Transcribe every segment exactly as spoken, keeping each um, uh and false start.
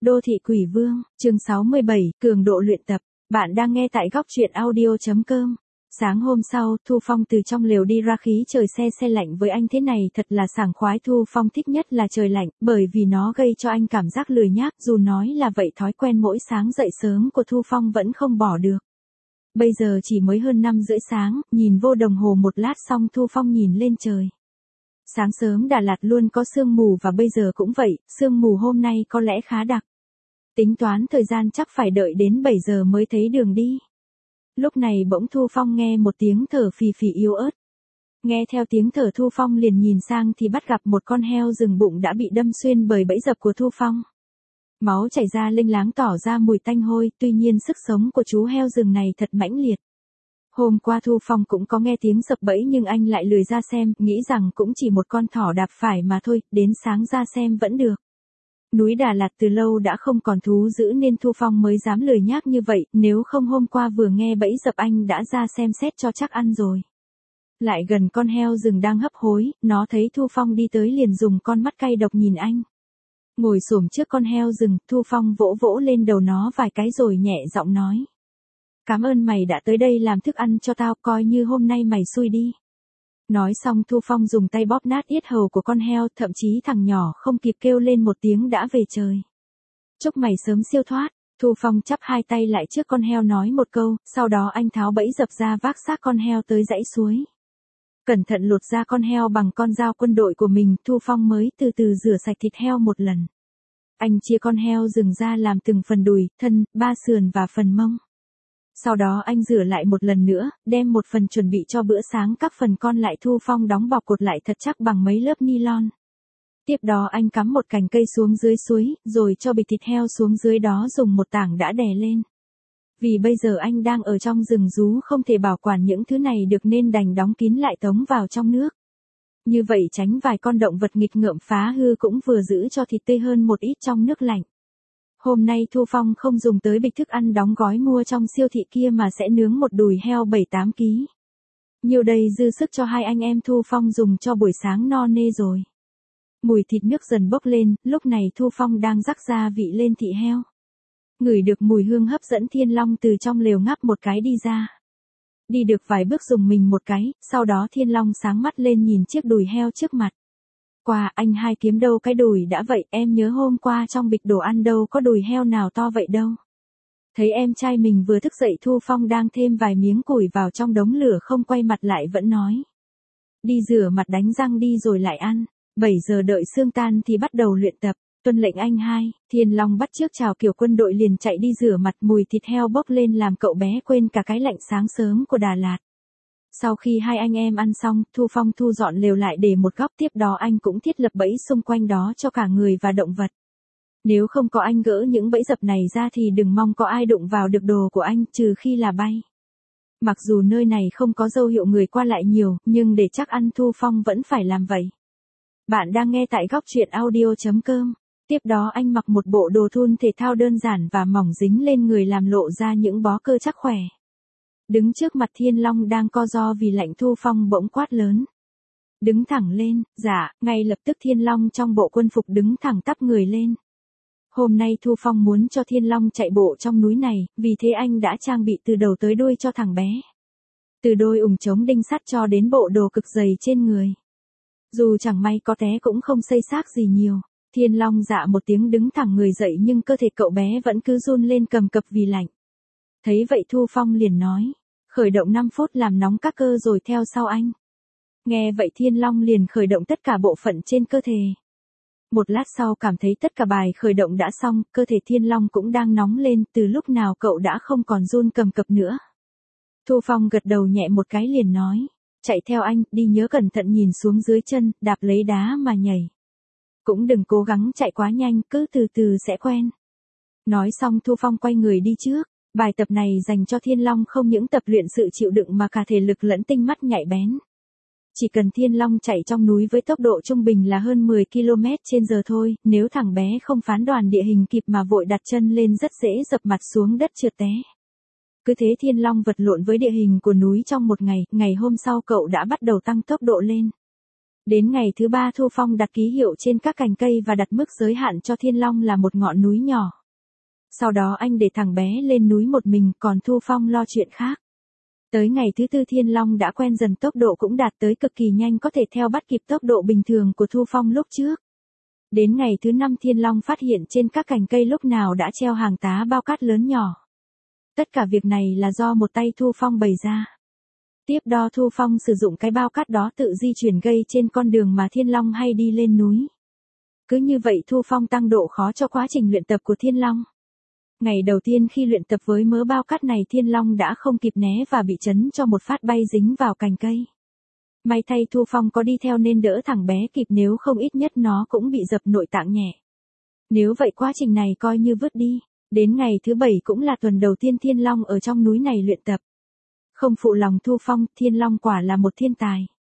Đô thị quỷ vương, chương sáu mươi bảy, cường độ luyện tập. Bạn đang nghe tại góc truyện audio chấm com. Sáng hôm sau, Thu Phong từ trong lều đi ra, khí trời se se lạnh với anh thế này thật là sảng khoái. Thu Phong thích nhất là trời lạnh, bởi vì nó gây cho anh cảm giác lười nhác. Dù nói là vậy, thói quen mỗi sáng dậy sớm của Thu Phong vẫn không bỏ được. Bây giờ chỉ mới hơn năm rưỡi sáng, nhìn vô đồng hồ một lát xong Thu Phong nhìn lên trời. Sáng sớm Đà Lạt luôn có sương mù và bây giờ cũng vậy, sương mù hôm nay có lẽ khá đặc. Tính toán thời gian chắc phải đợi đến bảy giờ mới thấy đường đi. Lúc này bỗng Thu Phong nghe một tiếng thở phì phì yếu ớt. Nghe theo tiếng thở Thu Phong liền nhìn sang thì bắt gặp một con heo rừng bụng đã bị đâm xuyên bởi bẫy dập của Thu Phong. Máu chảy ra lênh láng tỏ ra mùi tanh hôi, tuy nhiên sức sống của chú heo rừng này thật mãnh liệt. Hôm qua Thu Phong cũng có nghe tiếng sập bẫy nhưng anh lại lười ra xem, nghĩ rằng cũng chỉ một con thỏ đạp phải mà thôi, đến sáng ra xem vẫn được. Núi Đà Lạt từ lâu đã không còn thú dữ nên Thu Phong mới dám lười nhác như vậy, nếu không hôm qua vừa nghe bẫy dập anh đã ra xem xét cho chắc ăn rồi. Lại gần con heo rừng đang hấp hối, nó thấy Thu Phong đi tới liền dùng con mắt cay độc nhìn anh. Ngồi xổm trước con heo rừng, Thu Phong vỗ vỗ lên đầu nó vài cái rồi nhẹ giọng nói. Cảm ơn mày đã tới đây làm thức ăn cho tao, coi như hôm nay mày xui đi. Nói xong Thu Phong dùng tay bóp nát yết hầu của con heo, thậm chí thằng nhỏ không kịp kêu lên một tiếng đã về trời. Chúc mày sớm siêu thoát. Thu Phong chắp hai tay lại trước con heo nói một câu, sau đó anh tháo bẫy dập ra vác xác con heo tới dãy suối. Cẩn thận lột ra con heo bằng con dao quân đội của mình, Thu Phong mới từ từ rửa sạch thịt heo một lần. Anh chia con heo rừng ra làm từng phần đùi, thân, ba sườn và phần mông. Sau đó anh rửa lại một lần nữa, đem một phần chuẩn bị cho bữa sáng, các phần còn lại Thu Phong đóng bọc cột lại thật chắc bằng mấy lớp nylon. Tiếp đó anh cắm một cành cây xuống dưới suối, rồi cho bịch thịt heo xuống dưới đó dùng một tảng đã đè lên. Vì bây giờ anh đang ở trong rừng rú không thể bảo quản những thứ này được nên đành đóng kín lại tống vào trong nước. Như vậy tránh vài con động vật nghịch ngợm phá hư cũng vừa giữ cho thịt tươi hơn một ít trong nước lạnh. Hôm nay Thu Phong không dùng tới bịch thức ăn đóng gói mua trong siêu thị kia mà sẽ nướng một đùi heo bảy tám ki lô gam. Nhiều đây dư sức cho hai anh em Thu Phong dùng cho buổi sáng no nê rồi. Mùi thịt nước dần bốc lên, lúc này Thu Phong đang rắc gia vị lên thịt heo. Ngửi được mùi hương hấp dẫn, Thiên Long từ trong lều ngáp một cái đi ra. Đi được vài bước dùng mình một cái, sau đó Thiên Long sáng mắt lên nhìn chiếc đùi heo trước mặt. Qua anh hai kiếm đâu cái đùi đã vậy, em nhớ hôm qua trong bịch đồ ăn đâu có đùi heo nào to vậy đâu. Thấy em trai mình vừa thức dậy, Thu Phong đang thêm vài miếng củi vào trong đống lửa không quay mặt lại vẫn nói. Đi rửa mặt đánh răng đi rồi lại ăn, bảy giờ đợi sương tan thì bắt đầu luyện tập. Tuân lệnh anh hai. Thiên Long bắt chước chào kiểu quân đội liền chạy đi rửa mặt, mùi thịt heo bốc lên làm cậu bé quên cả cái lạnh sáng sớm của Đà Lạt. Sau khi hai anh em ăn xong, Thu Phong thu dọn lều lại để một góc, tiếp đó anh cũng thiết lập bẫy xung quanh đó cho cả người và động vật. Nếu không có anh gỡ những bẫy dập này ra thì đừng mong có ai đụng vào được đồ của anh, trừ khi là bay. Mặc dù nơi này không có dấu hiệu người qua lại nhiều, nhưng để chắc ăn Thu Phong vẫn phải làm vậy. Bạn đang nghe tại góc truyện audio chấm com. Tiếp đó anh mặc một bộ đồ thun thể thao đơn giản và mỏng dính lên người làm lộ ra những bó cơ chắc khỏe. Đứng trước mặt Thiên Long đang co ro vì lạnh, Thu Phong bỗng quát lớn. Đứng thẳng lên. Dạ, ngay lập tức Thiên Long trong bộ quân phục đứng thẳng tắp người lên. Hôm nay Thu Phong muốn cho Thiên Long chạy bộ trong núi này, vì thế anh đã trang bị từ đầu tới đuôi cho thằng bé. Từ đôi ủng chống đinh sắt cho đến bộ đồ cực dày trên người. Dù chẳng may có té cũng không xây xát gì nhiều. Thiên Long dạ một tiếng đứng thẳng người dậy nhưng cơ thể cậu bé vẫn cứ run lên cầm cập vì lạnh. Thấy vậy Thu Phong liền nói. Khởi động năm phút làm nóng các cơ rồi theo sau anh. Nghe vậy Thiên Long liền khởi động tất cả bộ phận trên cơ thể. Một lát sau cảm thấy tất cả bài khởi động đã xong, cơ thể Thiên Long cũng đang nóng lên, từ lúc nào cậu đã không còn run cầm cập nữa. Thu Phong gật đầu nhẹ một cái liền nói. Chạy theo anh, đi nhớ cẩn thận nhìn xuống dưới chân, đạp lấy đá mà nhảy. Cũng đừng cố gắng chạy quá nhanh, cứ từ từ sẽ quen. Nói xong Thu Phong quay người đi trước. Bài tập này dành cho Thiên Long không những tập luyện sự chịu đựng mà cả thể lực lẫn tinh mắt nhạy bén. Chỉ cần Thiên Long chạy trong núi với tốc độ trung bình là hơn mười ki lô mét trên giờ thôi, nếu thằng bé không phán đoán địa hình kịp mà vội đặt chân lên rất dễ dập mặt xuống đất trượt té. Cứ thế Thiên Long vật lộn với địa hình của núi trong một ngày, ngày hôm sau cậu đã bắt đầu tăng tốc độ lên. Đến ngày thứ ba Thu Phong đặt ký hiệu trên các cành cây và đặt mức giới hạn cho Thiên Long là một ngọn núi nhỏ. Sau đó anh để thằng bé lên núi một mình, còn Thu Phong lo chuyện khác. Tới ngày thứ tư Thiên Long đã quen dần, tốc độ cũng đạt tới cực kỳ nhanh, có thể theo bắt kịp tốc độ bình thường của Thu Phong lúc trước. Đến ngày thứ năm Thiên Long phát hiện trên các cành cây lúc nào đã treo hàng tá bao cát lớn nhỏ. Tất cả việc này là do một tay Thu Phong bày ra. Tiếp đó Thu Phong sử dụng cái bao cát đó tự di chuyển gây trên con đường mà Thiên Long hay đi lên núi. Cứ như vậy Thu Phong tăng độ khó cho quá trình luyện tập của Thiên Long. Ngày đầu tiên khi luyện tập với mớ bao cát này Thiên Long đã không kịp né và bị chấn cho một phát bay dính vào cành cây. May thay Thu Phong có đi theo nên đỡ thằng bé kịp, nếu không ít nhất nó cũng bị dập nội tạng nhẹ. Nếu vậy quá trình này coi như vứt đi. Đến ngày thứ bảy cũng là tuần đầu tiên Thiên Long ở trong núi này luyện tập. Không phụ lòng Thu Phong, Thiên Long quả là một thiên tài.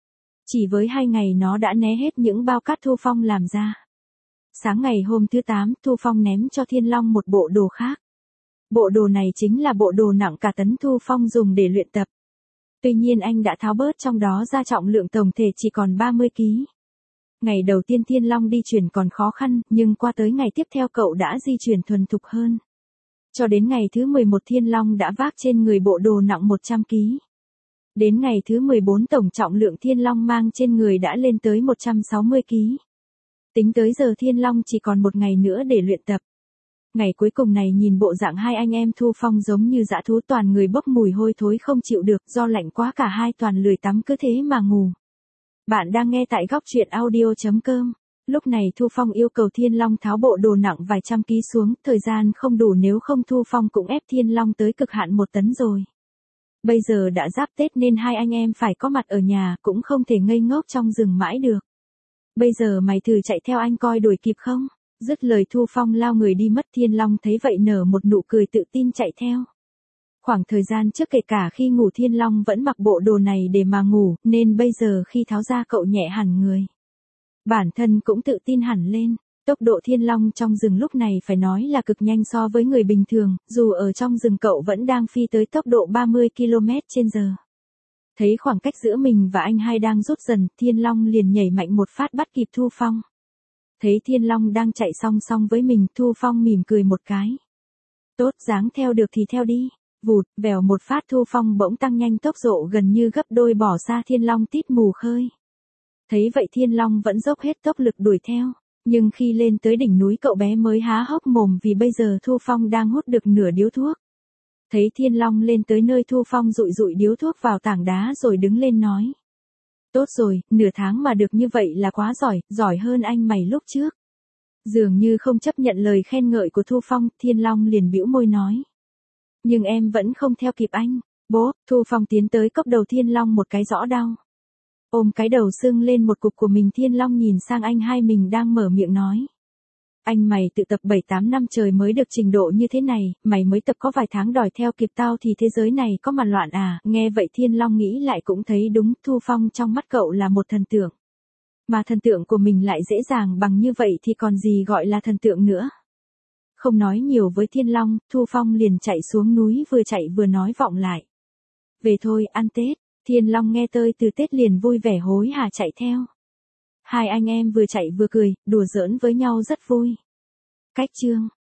Chỉ với hai ngày nó đã né hết những bao cát Thu Phong làm ra. Sáng ngày hôm thứ tám, Thu Phong ném cho Thiên Long một bộ đồ khác. Bộ đồ này chính là bộ đồ nặng cả tấn Thu Phong dùng để luyện tập. Tuy nhiên anh đã tháo bớt trong đó ra, trọng lượng tổng thể chỉ còn ba mươi ki lô gam. Ngày đầu tiên Thiên Long đi chuyển còn khó khăn, nhưng qua tới ngày tiếp theo cậu đã di chuyển thuần thục hơn. Cho đến ngày thứ mười một Thiên Long đã vác trên người bộ đồ nặng một trăm ki lô gam. Đến ngày thứ mười bốn tổng trọng lượng Thiên Long mang trên người đã lên tới một trăm sáu mươi ki lô gam. Tính tới giờ Thiên Long chỉ còn một ngày nữa để luyện tập. Ngày cuối cùng này nhìn bộ dạng hai anh em Thu Phong giống như dã thú, toàn người bốc mùi hôi thối không chịu được, do lạnh quá cả hai toàn lười tắm cứ thế mà ngủ. Bạn đang nghe tại góc truyện audio chấm com. Lúc này Thu Phong yêu cầu Thiên Long tháo bộ đồ nặng vài trăm ký xuống, thời gian không đủ, nếu không Thu Phong cũng ép Thiên Long tới cực hạn một tấn rồi. Bây giờ đã giáp Tết nên hai anh em phải có mặt ở nhà, cũng không thể ngây ngốc trong rừng mãi được. Bây giờ mày thử chạy theo anh coi đuổi kịp không? Dứt lời Thu Phong lao người đi mất. Thiên Long thấy vậy nở một nụ cười tự tin chạy theo. Khoảng thời gian trước kể cả khi ngủ Thiên Long vẫn mặc bộ đồ này để mà ngủ, nên bây giờ khi tháo ra cậu nhẹ hẳn người. Bản thân cũng tự tin hẳn lên. Tốc độ Thiên Long trong rừng lúc này phải nói là cực nhanh so với người bình thường, dù ở trong rừng cậu vẫn đang phi tới tốc độ ba mươi ki lô mét trên giờ. Thấy khoảng cách giữa mình và anh hai đang rút dần, Thiên Long liền nhảy mạnh một phát bắt kịp Thu Phong. Thấy Thiên Long đang chạy song song với mình, Thu Phong mỉm cười một cái. Tốt, dáng theo được thì theo đi. Vụt, vèo một phát Thu Phong bỗng tăng nhanh tốc độ gần như gấp đôi, bỏ xa Thiên Long tít mù khơi. Thấy vậy Thiên Long vẫn dốc hết tốc lực đuổi theo. Nhưng khi lên tới đỉnh núi cậu bé mới há hốc mồm vì bây giờ Thu Phong đang hút được nửa điếu thuốc. Thấy Thiên Long lên tới nơi Thu Phong dụi dụi điếu thuốc vào tảng đá rồi đứng lên nói. Tốt rồi, nửa tháng mà được như vậy là quá giỏi, giỏi hơn anh mày lúc trước. Dường như không chấp nhận lời khen ngợi của Thu Phong, Thiên Long liền bĩu môi nói. Nhưng em vẫn không theo kịp anh. Bố, Thu Phong tiến tới cốc đầu Thiên Long một cái rõ đau. Ôm cái đầu sưng lên một cục của mình, Thiên Long nhìn sang anh hai mình đang mở miệng nói. Anh mày tự tập bảy tám năm trời mới được trình độ như thế này, mày mới tập có vài tháng đòi theo kịp tao thì thế giới này có mà loạn à. Nghe vậy Thiên Long nghĩ lại cũng thấy đúng, Thu Phong trong mắt cậu là một thần tượng. Mà thần tượng của mình lại dễ dàng bằng như vậy thì còn gì gọi là thần tượng nữa. Không nói nhiều với Thiên Long, Thu Phong liền chạy xuống núi, vừa chạy vừa nói vọng lại. Về thôi, ăn Tết. Thiên Long nghe tơi từ Tết liền vui vẻ hối hả chạy theo. Hai anh em vừa chạy vừa cười, đùa giỡn với nhau rất vui. Cách chương